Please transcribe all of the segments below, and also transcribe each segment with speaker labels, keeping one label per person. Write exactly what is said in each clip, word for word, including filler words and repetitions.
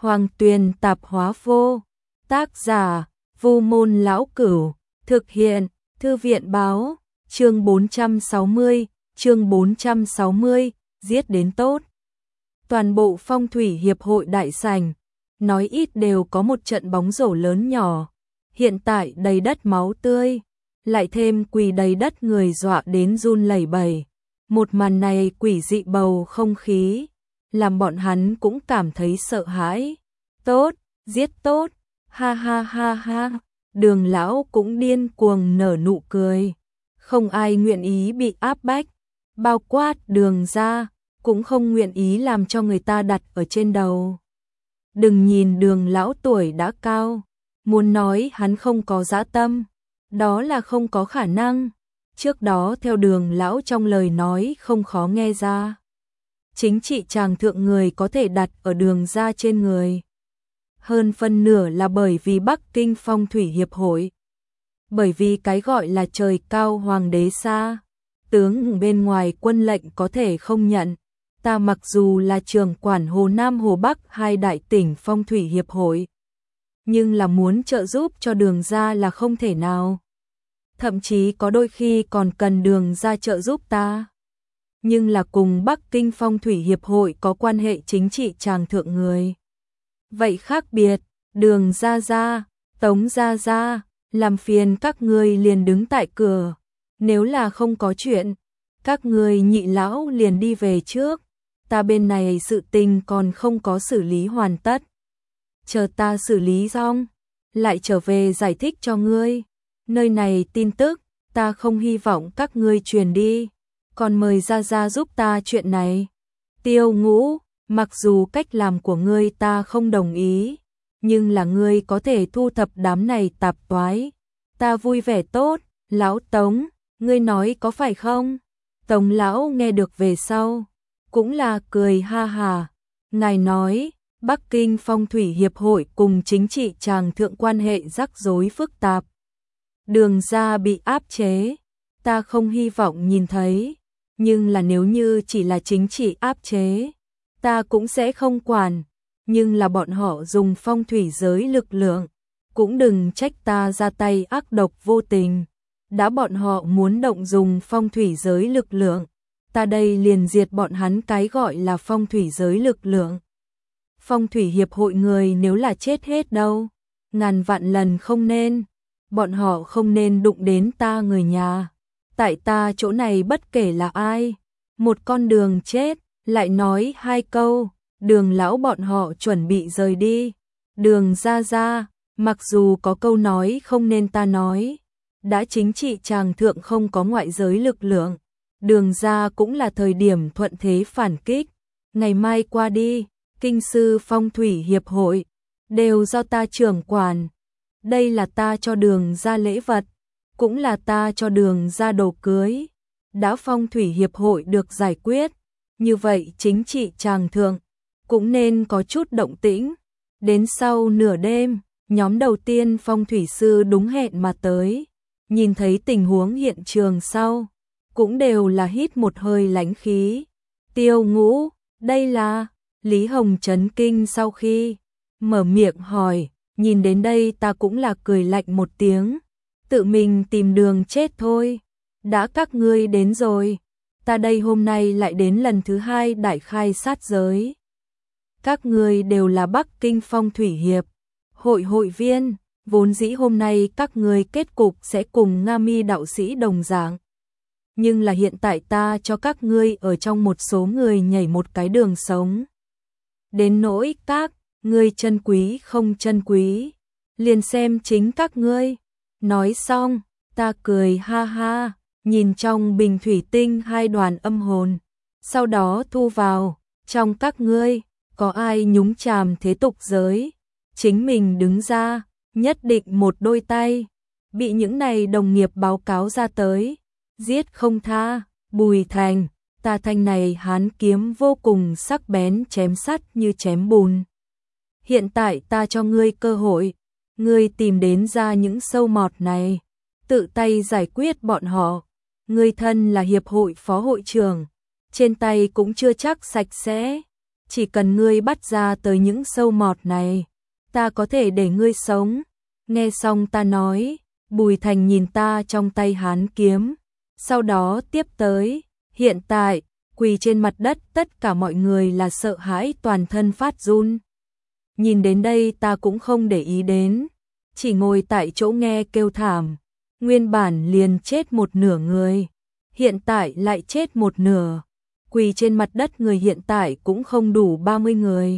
Speaker 1: Hoàng Tuyền Tạp Hóa Vô. Tác giả: Vu Môn Lão Cửu. Thực hiện: Thư viện báo. Chương bốn trăm sáu mươi, chương bốn trăm sáu mươi, giết đến tốt. Toàn bộ Phong thủy hiệp hội đại sảnh, nói ít đều có một trận bóng rổ lớn nhỏ. Hiện tại đầy đất máu tươi, lại thêm quỳ đầy đất người dọa đến run lẩy bẩy. Một màn này quỷ dị bầu không khí, làm bọn hắn cũng cảm thấy sợ hãi. Tốt, giết tốt, ha ha ha ha. Đường lão cũng điên cuồng nở nụ cười. Không ai nguyện ý bị áp bách, bao quát Đường gia cũng không nguyện ý làm cho người ta đặt ở trên đầu. Đừng nhìn Đường lão tuổi đã cao, muốn nói hắn không có dã tâm, đó là không có khả năng. Trước đó theo Đường lão trong lời nói không khó nghe ra, chính trị tràng thượng người có thể đặt ở Đường gia trên người. Hơn phân nửa là bởi vì Bắc Kinh Phong thủy hiệp hội. Bởi vì cái gọi là trời cao hoàng đế xa, tướng bên ngoài quân lệnh có thể không nhận. Ta mặc dù là trưởng quản Hồ Nam Hồ Bắc hai đại tỉnh Phong thủy hiệp hội, nhưng là muốn trợ giúp cho Đường gia là không thể nào. Thậm chí có đôi khi còn cần Đường gia trợ giúp ta. Nhưng là cùng Bắc Kinh Phong thủy hiệp hội có quan hệ chính trị tràng thượng người. Vậy khác biệt, Đường gia gia, Tống gia gia, làm phiền các ngươi liền đứng tại cửa. Nếu là không có chuyện, các ngươi nhị lão liền đi về trước. Ta bên này sự tình còn không có xử lý hoàn tất. Chờ ta xử lý xong, lại trở về giải thích cho ngươi. Nơi này tin tức, ta không hy vọng các ngươi truyền đi. Còn mời gia gia giúp ta chuyện này. Tiêu Ngũ, mặc dù cách làm của ngươi ta không đồng ý, nhưng là ngươi có thể thu thập đám này tạp toái. Ta vui vẻ tốt. Lão Tống, ngươi nói có phải không? Tống lão nghe được về sau, cũng là cười ha hà. Ngài nói, Bắc Kinh Phong thủy hiệp hội cùng chính trị tràng thượng quan hệ rắc rối phức tạp. Đường gia bị áp chế, ta không hy vọng nhìn thấy. Nhưng là nếu như chỉ là chính trị áp chế, ta cũng sẽ không quản. Nhưng là bọn họ dùng phong thủy giới lực lượng, cũng đừng trách ta ra tay ác độc vô tình. Đã bọn họ muốn động dùng phong thủy giới lực lượng, ta đây liền diệt bọn hắn cái gọi là phong thủy giới lực lượng. Phong thủy hiệp hội người nếu là chết hết đâu, ngàn vạn lần không nên. Bọn họ không nên đụng đến ta người nhà. Tại ta chỗ này bất kể là ai, một con đường chết, lại nói hai câu. Đường lão bọn họ chuẩn bị rời đi. Đường gia gia, mặc dù có câu nói không nên ta nói, đã chính trị tràng thượng không có ngoại giới lực lượng, Đường gia cũng là thời điểm thuận thế phản kích. Ngày mai qua đi, kinh sư Phong thủy hiệp hội đều do ta trưởng quản. Đây là ta cho Đường gia lễ vật, cũng là ta cho Đường gia đồ cưới. Đã Phong thủy hiệp hội được giải quyết, như vậy chính trị tràng thượng cũng nên có chút động tĩnh. Đến sau nửa đêm, nhóm đầu tiên phong thủy sư đúng hẹn mà tới. Nhìn thấy tình huống hiện trường sau, cũng đều là hít một hơi lãnh khí. Tiêu Ngũ, đây là... Lý Hồng chấn kinh sau khi mở miệng hỏi, nhìn đến đây ta cũng là cười lạnh một tiếng. Tự mình tìm đường chết thôi. Đã các ngươi đến rồi, ta đây hôm nay lại đến lần thứ hai đại khai sát giới. Các ngươi đều là Bắc Kinh Phong thủy hiệp hội hội viên, vốn dĩ hôm nay các ngươi kết cục sẽ cùng Nga Mi đạo sĩ đồng dạng. Nhưng là hiện tại ta cho các ngươi ở trong một số người nhảy một cái đường sống. Đến nỗi các ngươi chân quý không chân quý, liền xem chính các ngươi. Nói xong, ta cười ha ha, nhìn trong bình thủy tinh hai đoàn âm hồn, sau đó thu vào. Trong các ngươi, có ai nhúng chàm thế tục giới, chính mình đứng ra, nhất định một đôi tay. Bị những này đồng nghiệp báo cáo ra tới, giết không tha. Bùi Thành, ta thanh này hán kiếm vô cùng sắc bén, chém sắt như chém bùn. Hiện tại ta cho ngươi cơ hội, ngươi tìm đến ra những sâu mọt này, tự tay giải quyết bọn họ. Ngươi thân là hiệp hội phó hội trưởng, trên tay cũng chưa chắc sạch sẽ. chỉ cần ngươi bắt ra tới những sâu mọt này, ta có thể để ngươi sống. Nghe xong ta nói, Bùi Thành nhìn ta trong tay hán kiếm, sau đó tiếp tới, hiện tại, quỳ trên mặt đất tất cả mọi người là sợ hãi toàn thân phát run. Nhìn đến đây ta cũng không để ý đến, chỉ ngồi tại chỗ nghe kêu thảm, nguyên bản liền chết một nửa người, hiện tại lại chết một nửa, quỳ trên mặt đất người hiện tại cũng không đủ ba mươi người.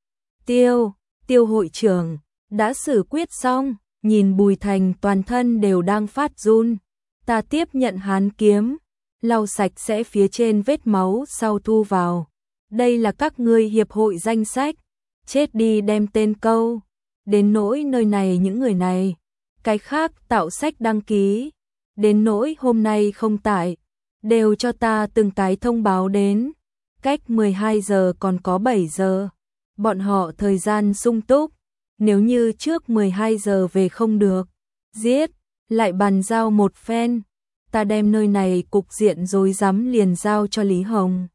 Speaker 1: Tiêu, Tiêu hội trưởng, đã xử quyết xong, nhìn Bùi Thành toàn thân đều đang phát run, ta tiếp nhận hán kiếm, lau sạch sẽ phía trên vết máu sau thu vào. Đây là các ngươi hiệp hội danh sách, chết đi đem tên câu, đến nỗi nơi này những người này, cái khác tạo sách đăng ký, đến nỗi hôm nay không tại, đều cho ta từng cái thông báo đến, cách mười hai giờ còn có bảy giờ, bọn họ thời gian sung túc, nếu như trước mười hai giờ về không được, giết, lại bàn giao một phen, ta đem nơi này cục diện rối rắm liền giao cho Lý Hồng.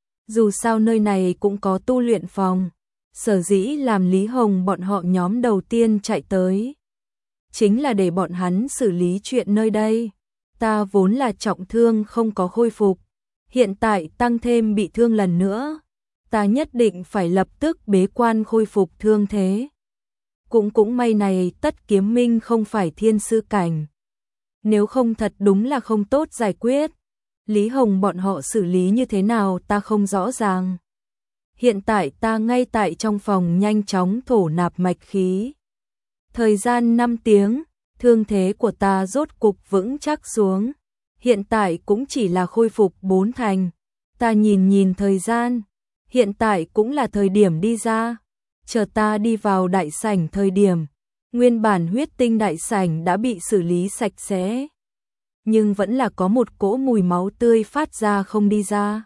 Speaker 1: Dù sao nơi này cũng có tu luyện phòng, sở dĩ làm Lý Hồng bọn họ nhóm đầu tiên chạy tới, chính là để bọn hắn xử lý chuyện nơi đây. Ta vốn là trọng thương không có khôi phục, hiện tại tăng thêm bị thương lần nữa, ta nhất định phải lập tức bế quan khôi phục thương thế. Cũng cũng may này Tất Kiếm Minh không phải thiên sư cảnh, nếu không thật đúng là không tốt giải quyết. Lý Hồng bọn họ xử lý như thế nào ta không rõ ràng. Hiện tại ta ngay tại trong phòng nhanh chóng thổ nạp mạch khí. Thời gian năm tiếng, thương thế của ta rốt cục vững chắc xuống. Hiện tại cũng chỉ là khôi phục bốn thành. Ta nhìn nhìn thời gian, hiện tại cũng là thời điểm đi ra. Chờ ta đi vào đại sảnh thời điểm, nguyên bản huyết tinh đại sảnh đã bị xử lý sạch sẽ. Nhưng vẫn là có một cỗ mùi máu tươi phát ra không đi ra.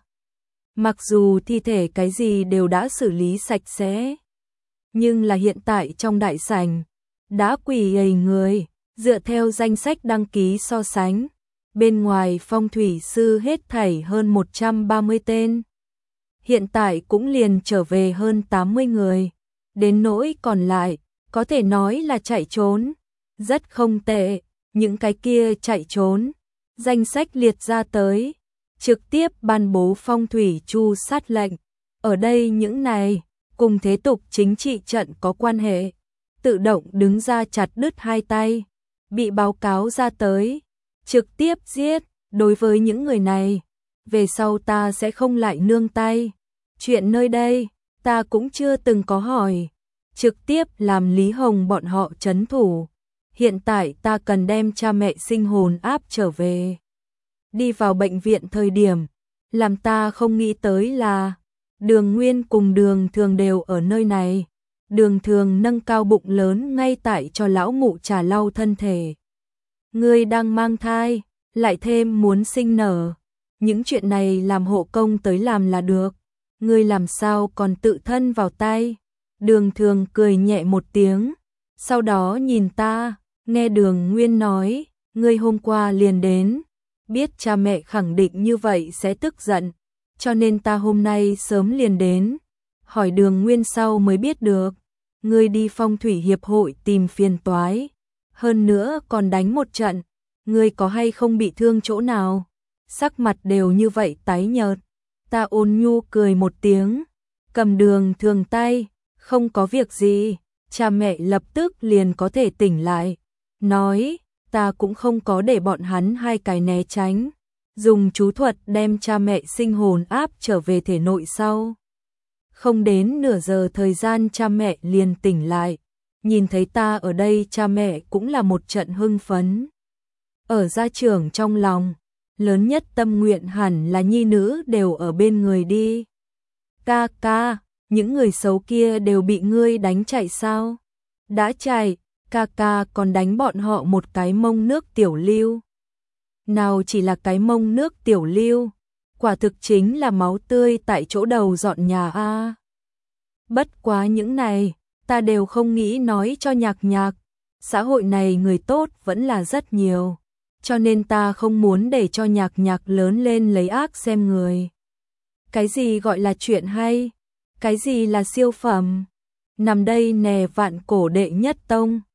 Speaker 1: Mặc dù thi thể cái gì đều đã xử lý sạch sẽ, nhưng là hiện tại trong đại sảnh đã quỳ đầy người, dựa theo danh sách đăng ký so sánh, bên ngoài phong thủy sư hết thảy hơn một trăm ba mươi tên. Hiện tại cũng liền trở về hơn tám mươi người, đến nỗi còn lại, có thể nói là chạy trốn, rất không tệ, những cái kia chạy trốn, danh sách liệt ra tới, trực tiếp ban bố phong thủy chu sát lệnh, ở đây những này, cùng thế tục chính trị trận có quan hệ, tự động đứng ra chặt đứt hai tay, bị báo cáo ra tới, trực tiếp giết, đối với những người này, về sau ta sẽ không lại nương tay, chuyện nơi đây, ta cũng chưa từng có hỏi, trực tiếp làm Lý Hồng bọn họ trấn thủ, hiện tại ta cần đem cha mẹ sinh hồn áp trở về. Đi vào bệnh viện thời điểm, làm ta không nghĩ tới là, Đường Nguyên cùng Đường Thường đều ở nơi này, Đường Thường nâng cao bụng lớn ngay tại cho lão mụ trà lau thân thể. Ngươi đang mang thai, lại thêm muốn sinh nở, những chuyện này làm hộ công tới làm là được, ngươi làm sao còn tự thân vào tay. Đường Thường cười nhẹ một tiếng, sau đó nhìn ta, nghe Đường Nguyên nói, ngươi hôm qua liền đến, biết cha mẹ khẳng định như vậy sẽ tức giận, cho nên ta hôm nay sớm liền đến, hỏi Đường Nguyên sau mới biết được, ngươi đi phong thủy hiệp hội tìm phiền toái, hơn nữa còn đánh một trận, ngươi có hay không bị thương chỗ nào, sắc mặt đều như vậy tái nhợt, ta ôn nhu cười một tiếng, cầm Đường Thường tay, không có việc gì, cha mẹ lập tức liền có thể tỉnh lại, nói, ta cũng không có để bọn hắn hai cái né tránh, dùng chú thuật đem cha mẹ sinh hồn áp trở về thể nội sau. Không đến nửa giờ thời gian cha mẹ liền tỉnh lại, nhìn thấy ta ở đây cha mẹ cũng là một trận hưng phấn. Ở gia trưởng trong lòng, lớn nhất tâm nguyện hẳn là nhi nữ đều ở bên người đi. Ca ca, những người xấu kia đều bị ngươi đánh chạy sao? Đã chạy, ca ca còn đánh bọn họ một cái mông nước tiểu lưu. Nào chỉ là cái mông nước tiểu lưu, quả thực chính là máu tươi tại chỗ đầu dọn nhà a. Bất quá những này, ta đều không nghĩ nói cho Nhạc Nhạc, xã hội này người tốt vẫn là rất nhiều, cho nên ta không muốn để cho Nhạc Nhạc lớn lên lấy ác xem người. Cái gì gọi là chuyện hay? Cái gì là siêu phẩm? Nằm đây nè vạn cổ đệ nhất tông.